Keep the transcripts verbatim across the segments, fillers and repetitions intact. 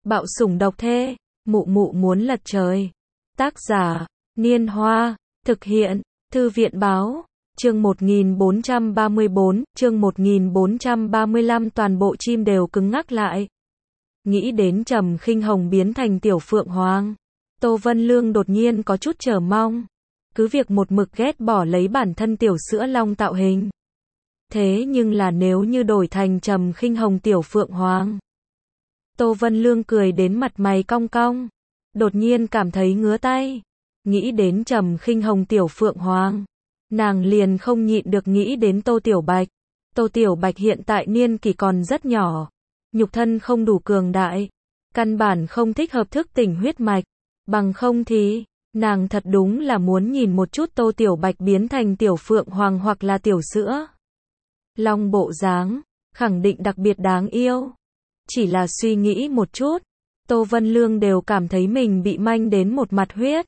Bạo sủng độc thê, mụ mụ muốn lật trời. Tác giả, Niên Hoa, thực hiện, Thư viện báo, chương một nghìn bốn trăm ba mươi bốn, chương một nghìn bốn trăm ba mươi lăm toàn bộ chim đều cứng ngắc lại. Nghĩ đến Trầm Khinh Hồng biến thành tiểu phượng hoàng, Tô Vân Lương đột nhiên có chút chờ mong. Cứ việc một mực ghét bỏ lấy bản thân tiểu sữa long tạo hình. Thế nhưng là nếu như đổi thành Trầm Khinh Hồng tiểu phượng hoàng. Tô Vân Lương cười đến mặt mày cong cong, đột nhiên cảm thấy ngứa tay. Nghĩ đến Trầm Khinh Hồng tiểu phượng hoàng, nàng liền không nhịn được nghĩ đến Tô Tiểu Bạch. Tô Tiểu Bạch hiện tại niên kỷ còn rất nhỏ, nhục thân không đủ cường đại, căn bản không thích hợp thức tỉnh huyết mạch, bằng không thì, nàng thật đúng là muốn nhìn một chút Tô Tiểu Bạch biến thành tiểu phượng hoàng hoặc là tiểu sữa long bộ dáng, khẳng định đặc biệt đáng yêu. Chỉ là suy nghĩ một chút, Tô Vân Lương đều cảm thấy mình bị manh đến một mặt huyết.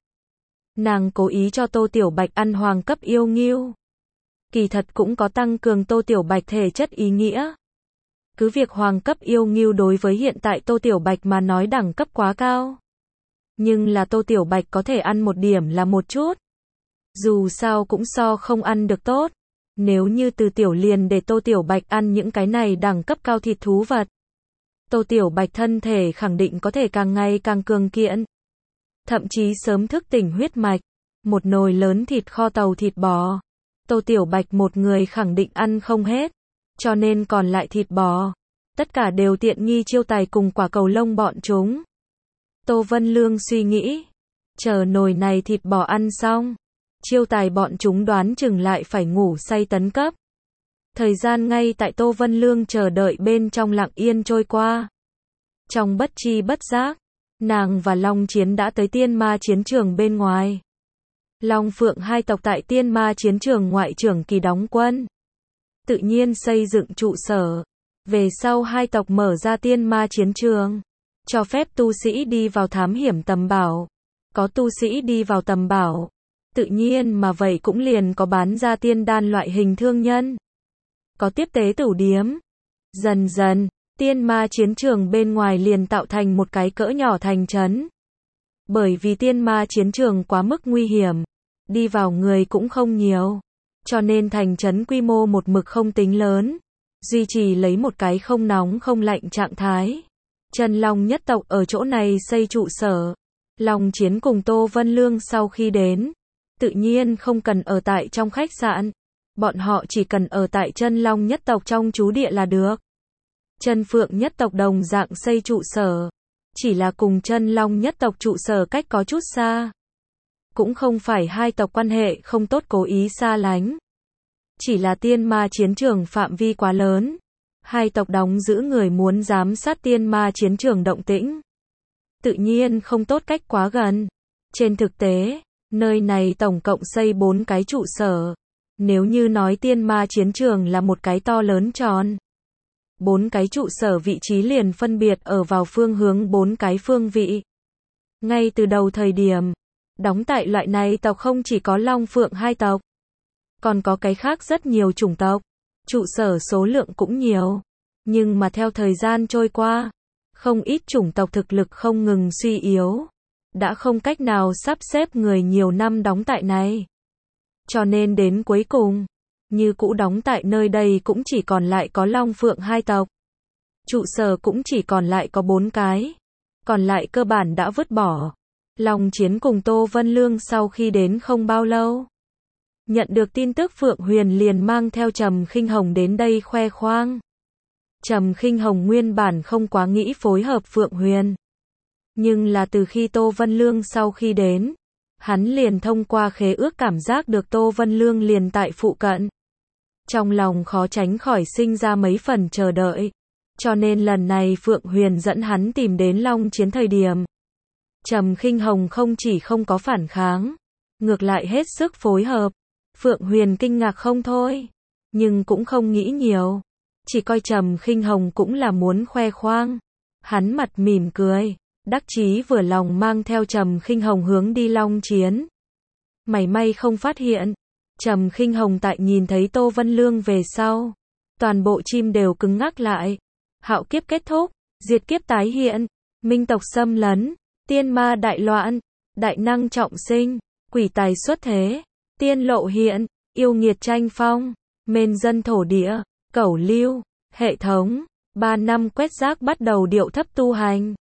Nàng cố ý cho Tô Tiểu Bạch ăn hoàng cấp yêu nghiêu. Kỳ thật cũng có tăng cường Tô Tiểu Bạch thể chất ý nghĩa. Cứ việc hoàng cấp yêu nghiêu đối với hiện tại Tô Tiểu Bạch mà nói đẳng cấp quá cao. Nhưng là Tô Tiểu Bạch có thể ăn một điểm là một chút. Dù sao cũng so không ăn được tốt. Nếu như từ tiểu liền để Tô Tiểu Bạch ăn những cái này đẳng cấp cao thịt thú vật, Tô Tiểu Bạch thân thể khẳng định có thể càng ngày càng cường kiện. Thậm chí sớm thức tỉnh huyết mạch. Một nồi lớn thịt kho tàu thịt bò, Tô Tiểu Bạch một người khẳng định ăn không hết. Cho nên còn lại thịt bò, tất cả đều tiện nghi chiêu tài cùng quả cầu lông bọn chúng. Tô Vân Lương suy nghĩ, chờ nồi này thịt bò ăn xong, chiêu tài bọn chúng đoán chừng lại phải ngủ say tấn cấp. Thời gian ngay tại Tô Vân Lương chờ đợi bên trong lặng yên trôi qua. Trong bất chi bất giác, nàng và Long Chiến đã tới Tiên Ma chiến trường bên ngoài. Long Phượng hai tộc tại Tiên Ma chiến trường ngoại trưởng kỳ đóng quân. Tự nhiên xây dựng trụ sở. Về sau hai tộc mở ra Tiên Ma chiến trường, cho phép tu sĩ đi vào thám hiểm tầm bảo. Có tu sĩ đi vào tầm bảo, tự nhiên mà vậy cũng liền có bán ra tiên đan loại hình thương nhân. Có tiếp tế tửu điếm. Dần dần, Tiên Ma chiến trường bên ngoài liền tạo thành một cái cỡ nhỏ thành trấn. Bởi vì Tiên Ma chiến trường quá mức nguy hiểm, đi vào người cũng không nhiều, cho nên thành trấn quy mô một mực không tính lớn, duy trì lấy một cái không nóng không lạnh trạng thái. Chân Long nhất tộc ở chỗ này xây trụ sở. Long Chiến cùng Tô Vân Lương sau khi đến, tự nhiên không cần ở tại trong khách sạn. Bọn họ chỉ cần ở tại Chân Long nhất tộc trong trú địa là được. Chân Phượng nhất tộc đồng dạng xây trụ sở, chỉ là cùng Chân Long nhất tộc trụ sở cách có chút xa. Cũng không phải hai tộc quan hệ không tốt cố ý xa lánh. Chỉ là Tiên Ma chiến trường phạm vi quá lớn. Hai tộc đóng giữ người muốn giám sát Tiên Ma chiến trường động tĩnh. Tự nhiên không tốt cách quá gần. Trên thực tế, nơi này tổng cộng xây bốn cái trụ sở. Nếu như nói Tiên Ma chiến trường là một cái to lớn tròn, bốn cái trụ sở vị trí liền phân biệt ở vào phương hướng bốn cái phương vị. Ngay từ đầu thời điểm, đóng tại loại này tộc không chỉ có Long Phượng hai tộc, còn có cái khác rất nhiều chủng tộc, trụ sở số lượng cũng nhiều. Nhưng mà theo thời gian trôi qua, không ít chủng tộc thực lực không ngừng suy yếu, đã không cách nào sắp xếp người nhiều năm đóng tại này. Cho nên đến cuối cùng, như cũ đóng tại nơi đây cũng chỉ còn lại có Long Phượng hai tộc. Trụ sở cũng chỉ còn lại có bốn cái, còn lại cơ bản đã vứt bỏ. Long Chiến cùng Tô Vân Lương sau khi đến không bao lâu, nhận được tin tức Phượng Huyền liền mang theo Trầm Khinh Hồng đến đây khoe khoang. Trầm Khinh Hồng nguyên bản không quá nghĩ phối hợp Phượng Huyền. Nhưng là từ khi Tô Vân Lương sau khi đến, hắn liền thông qua khế ước cảm giác được Tô Vân Lương liền tại phụ cận. Trong lòng khó tránh khỏi sinh ra mấy phần chờ đợi. Cho nên lần này Phượng Huyền dẫn hắn tìm đến Long Chiến thời điểm, Trầm Khinh Hồng không chỉ không có phản kháng, ngược lại hết sức phối hợp. Phượng Huyền kinh ngạc không thôi, nhưng cũng không nghĩ nhiều, chỉ coi Trầm Khinh Hồng cũng là muốn khoe khoang. Hắn mặt mỉm cười, đắc chí vừa lòng mang theo Trầm Khinh Hồng hướng đi Long Chiến. Mảy may không phát hiện, Trầm Khinh Hồng tại nhìn thấy Tô Vân Lương về sau, toàn bộ chim đều cứng ngắc lại. Hạo kiếp kết thúc, diệt kiếp tái hiện, minh tộc xâm lấn, tiên ma đại loạn, đại năng trọng sinh, quỷ tài xuất thế, tiên lộ hiện, yêu nghiệt tranh phong, mên dân thổ địa, cẩu lưu, hệ thống, ba năm quét rác bắt đầu điệu thấp tu hành.